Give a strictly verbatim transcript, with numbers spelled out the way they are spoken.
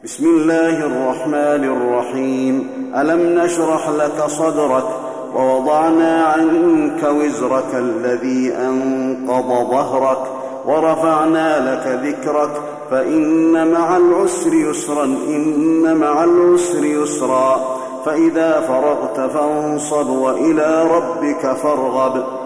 بسم الله الرحمن الرحيم. ألم نشرح لك صدرك ووضعنا عنك وزرك الذي أنقض ظهرك ورفعنا لك ذكرك فإن مع العسر يسرا إن مع العسر يسرا فإذا فرغت فانصب وإلى ربك فارغب